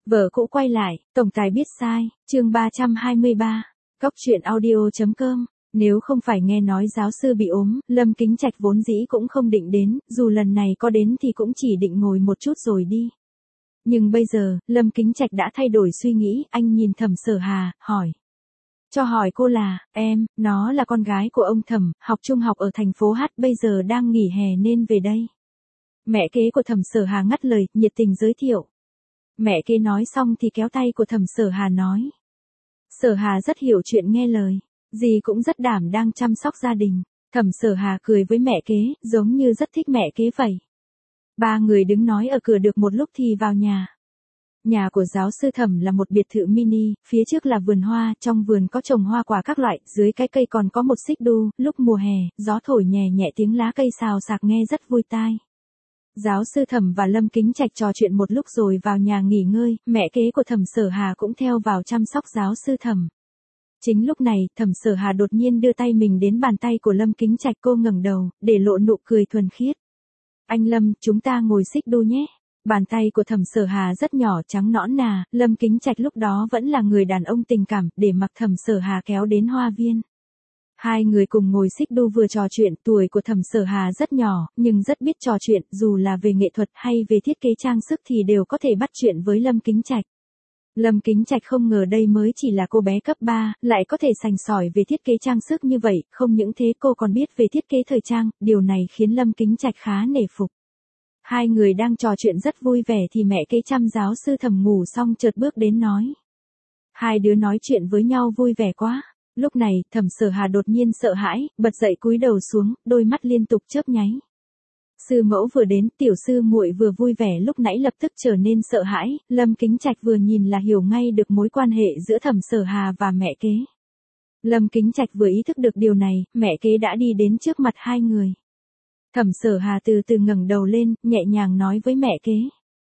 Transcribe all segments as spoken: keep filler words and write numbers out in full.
Vợ cũ quay lại, tổng tài biết sai, chương ba trăm hai mươi ba, cóc truyện audio chấm com. Nếu không phải nghe nói giáo sư bị ốm, Lâm Kính Trạch vốn dĩ cũng không định đến, dù lần này có đến thì cũng chỉ định ngồi một chút rồi đi. Nhưng bây giờ, Lâm Kính Trạch đã thay đổi suy nghĩ, anh nhìn Thẩm Sở Hà, hỏi. Cho hỏi cô là, em, nó là con gái của ông Thẩm, học trung học ở thành phố H, bây giờ đang nghỉ hè nên về đây. Mẹ kế của Thẩm Sở Hà ngắt lời, nhiệt tình giới thiệu. Mẹ kế nói xong thì kéo tay của Thẩm Sở Hà nói. Sở Hà rất hiểu chuyện nghe lời, dì cũng rất đảm đang chăm sóc gia đình. Thẩm Sở Hà cười với mẹ kế, giống như rất thích mẹ kế vậy. Ba người đứng nói ở cửa được một lúc thì vào nhà. Nhà của giáo sư Thẩm là một biệt thự mini, phía trước là vườn hoa, trong vườn có trồng hoa quả các loại, dưới cái cây còn có một xích đu, lúc mùa hè, gió thổi nhẹ nhẹ tiếng lá cây xào xạc nghe rất vui tai. Giáo sư Thẩm và Lâm Kính Trạch trò chuyện một lúc rồi vào nhà nghỉ ngơi, mẹ kế của Thẩm Sở Hà cũng theo vào chăm sóc giáo sư Thẩm. Chính lúc này, Thẩm Sở Hà đột nhiên đưa tay mình đến bàn tay của Lâm Kính Trạch, cô ngẩng đầu, để lộ nụ cười thuần khiết. Anh Lâm, chúng ta ngồi xích đu nhé. Bàn tay của Thẩm Sở Hà rất nhỏ trắng nõn nà, Lâm Kính Trạch lúc đó vẫn là người đàn ông tình cảm, để mặc Thẩm Sở Hà kéo đến hoa viên. Hai người cùng ngồi xích đu vừa trò chuyện, tuổi của Thẩm Sở Hà rất nhỏ, nhưng rất biết trò chuyện, dù là về nghệ thuật hay về thiết kế trang sức thì đều có thể bắt chuyện với Lâm Kính Trạch. Lâm Kính Trạch không ngờ đây mới chỉ là cô bé cấp ba, lại có thể sành sỏi về thiết kế trang sức như vậy, không những thế cô còn biết về thiết kế thời trang, điều này khiến Lâm Kính Trạch khá nể phục. Hai người đang trò chuyện rất vui vẻ thì mẹ kế chăm giáo sư Thẩm ngủ xong chợt bước đến nói. Hai đứa nói chuyện với nhau vui vẻ quá. Lúc này, Thẩm Sở Hà đột nhiên sợ hãi, bật dậy cúi đầu xuống, đôi mắt liên tục chớp nháy. Sư mẫu vừa đến, tiểu sư muội vừa vui vẻ lúc nãy lập tức trở nên sợ hãi, Lâm Kính Trạch vừa nhìn là hiểu ngay được mối quan hệ giữa Thẩm Sở Hà và mẹ kế. Lâm Kính Trạch vừa ý thức được điều này, mẹ kế đã đi đến trước mặt hai người. Thẩm Sở Hà từ từ ngẩng đầu lên, nhẹ nhàng nói với mẹ kế.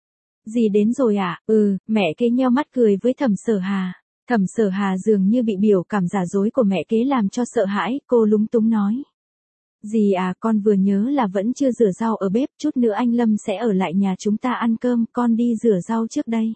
Dì đến rồi à? Ừ, mẹ kế nheo mắt cười với Thẩm Sở Hà. Thẩm Sở Hà dường như bị biểu cảm giả dối của mẹ kế làm cho sợ hãi, cô lúng túng nói. Dì à, con vừa nhớ là vẫn chưa rửa rau ở bếp, chút nữa anh Lâm sẽ ở lại nhà chúng ta ăn cơm, con đi rửa rau trước đây.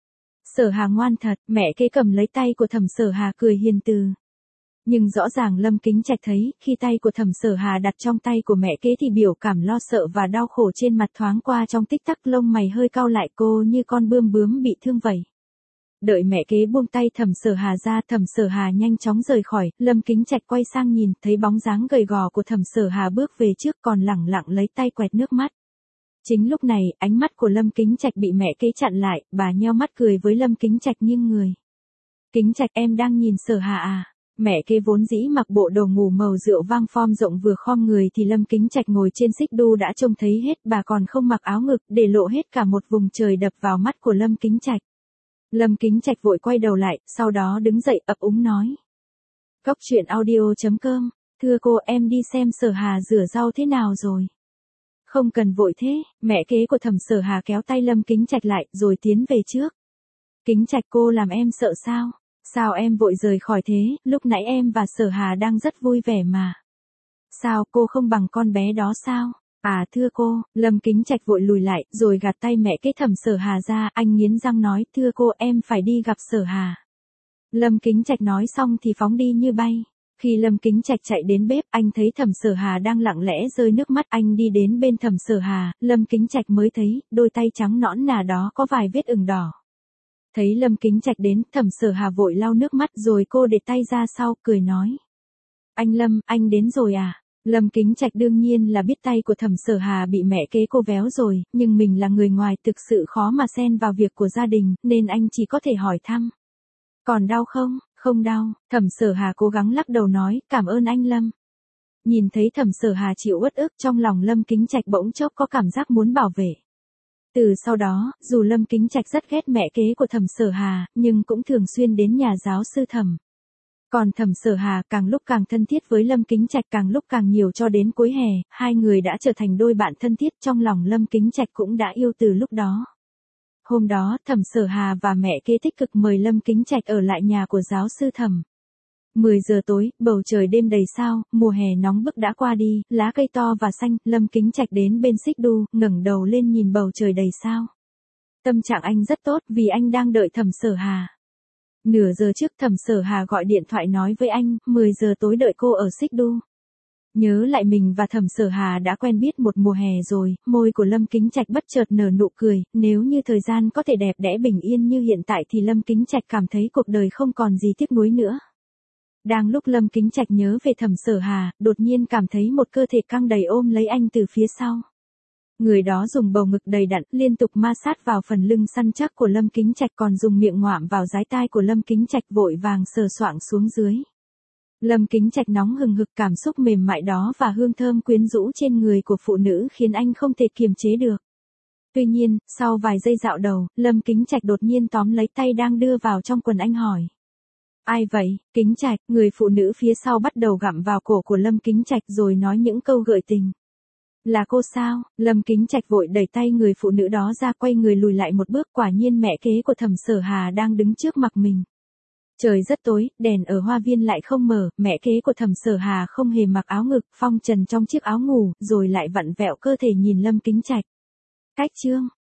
Sở Hà ngoan thật, mẹ kế cầm lấy tay của Thẩm Sở Hà cười hiền từ. Nhưng rõ ràng Lâm Kính Trạch thấy, khi tay của Thẩm Sở Hà đặt trong tay của mẹ kế thì biểu cảm lo sợ và đau khổ trên mặt thoáng qua trong tích tắc, lông mày hơi cau lại, cô như con bươm bướm bị thương vậy. Đợi mẹ kế buông tay Thẩm Sở Hà ra, Thẩm Sở Hà nhanh chóng rời khỏi, Lâm Kính Trạch quay sang nhìn, thấy bóng dáng gầy gò của Thẩm Sở Hà bước về trước còn lẳng lặng lấy tay quẹt nước mắt. Chính lúc này, ánh mắt của Lâm Kính Trạch bị mẹ kế chặn lại, bà nheo mắt cười với Lâm Kính Trạch nghiêng người. Kính Trạch, em đang nhìn Sở Hà à? Mẹ kế vốn dĩ mặc bộ đồ ngủ màu rượu vang form rộng vừa khom người thì Lâm Kính Trạch ngồi trên xích đu đã trông thấy hết, bà còn không mặc áo ngực, để lộ hết cả một vùng trời đập vào mắt của Lâm Kính Trạch. Lâm Kính Trạch vội quay đầu lại, sau đó đứng dậy ấp úng nói. Cóc truyện audio chấm com, thưa cô, em đi xem Sở Hà rửa rau thế nào rồi. Không cần vội thế, mẹ kế của Thẩm Sở Hà kéo tay Lâm Kính Trạch lại, rồi tiến về trước. Kính Trạch, cô làm em sợ sao? Sao em vội rời khỏi thế, lúc nãy em và Sở Hà đang rất vui vẻ mà. Sao, cô không bằng con bé đó sao? À thưa cô, Lâm Kính Trạch vội lùi lại, rồi gạt tay mẹ kế Thẩm Sở Hà ra, anh nghiến răng nói, thưa cô, em phải đi gặp Sở Hà. Lâm Kính Trạch nói xong thì phóng đi như bay. Khi Lâm Kính Trạch chạy đến bếp, anh thấy Thẩm Sở Hà đang lặng lẽ rơi nước mắt, anh đi đến bên Thẩm Sở Hà, Lâm Kính Trạch mới thấy, đôi tay trắng nõn nà đó có vài vết ửng đỏ. Thấy Lâm Kính Trạch đến, Thẩm Sở Hà vội lau nước mắt rồi cô để tay ra sau, cười nói. Anh Lâm, anh đến rồi à? Lâm Kính Trạch đương nhiên là biết tay của Thẩm Sở Hà bị mẹ kế cô véo rồi, nhưng mình là người ngoài thực sự khó mà xen vào việc của gia đình, nên anh chỉ có thể hỏi thăm. Còn đau không? Không đau, Thẩm Sở Hà cố gắng lắc đầu nói, cảm ơn anh Lâm. Nhìn thấy Thẩm Sở Hà chịu uất ức, trong lòng Lâm Kính Trạch bỗng chốc có cảm giác muốn bảo vệ. Từ sau đó, dù Lâm Kính Trạch rất ghét mẹ kế của Thẩm Sở Hà, nhưng cũng thường xuyên đến nhà giáo sư Thẩm. Còn Thẩm Sở Hà càng lúc càng thân thiết với Lâm Kính Trạch, càng lúc càng nhiều, cho đến cuối hè, hai người đã trở thành đôi bạn thân thiết, trong lòng Lâm Kính Trạch cũng đã yêu từ lúc đó. Hôm đó, Thẩm Sở Hà và mẹ kế tích cực mời Lâm Kính Trạch ở lại nhà của giáo sư Thẩm. mười giờ tối, bầu trời đêm đầy sao, mùa hè nóng bức đã qua đi, lá cây to và xanh, Lâm Kính Trạch đến bên xích đu, ngẩng đầu lên nhìn bầu trời đầy sao. Tâm trạng anh rất tốt vì anh đang đợi Thẩm Sở Hà. Nửa giờ trước Thẩm Sở Hà gọi điện thoại nói với anh, mười giờ tối đợi cô ở Xích Đu. Nhớ lại mình và Thẩm Sở Hà đã quen biết một mùa hè rồi, môi của Lâm Kính Trạch bất chợt nở nụ cười, nếu như thời gian có thể đẹp đẽ bình yên như hiện tại thì Lâm Kính Trạch cảm thấy cuộc đời không còn gì tiếc nuối nữa. Đang lúc Lâm Kính Trạch nhớ về Thẩm Sở Hà, đột nhiên cảm thấy một cơ thể căng đầy ôm lấy anh từ phía sau. Người đó dùng bầu ngực đầy đặn, liên tục ma sát vào phần lưng săn chắc của Lâm Kính Trạch còn dùng miệng ngoạm vào dái tai của Lâm Kính Trạch vội vàng sờ soạng xuống dưới. Lâm Kính Trạch nóng hừng hực cảm xúc mềm mại đó và hương thơm quyến rũ trên người của phụ nữ khiến anh không thể kiềm chế được. Tuy nhiên, sau vài giây dạo đầu, Lâm Kính Trạch đột nhiên tóm lấy tay đang đưa vào trong quần anh hỏi. Ai vậy, Kính Trạch? Người phụ nữ phía sau bắt đầu gặm vào cổ của Lâm Kính Trạch rồi nói những câu gợi tình. Là cô sao? Lâm Kính Trạch vội đẩy tay người phụ nữ đó ra, quay người lùi lại một bước, quả nhiên mẹ kế của Thẩm Sở Hà đang đứng trước mặt mình. Trời rất tối, đèn ở hoa viên lại không mở, mẹ kế của Thẩm Sở Hà không hề mặc áo ngực, phong trần trong chiếc áo ngủ, rồi lại vặn vẹo cơ thể nhìn Lâm Kính Trạch. Cách chương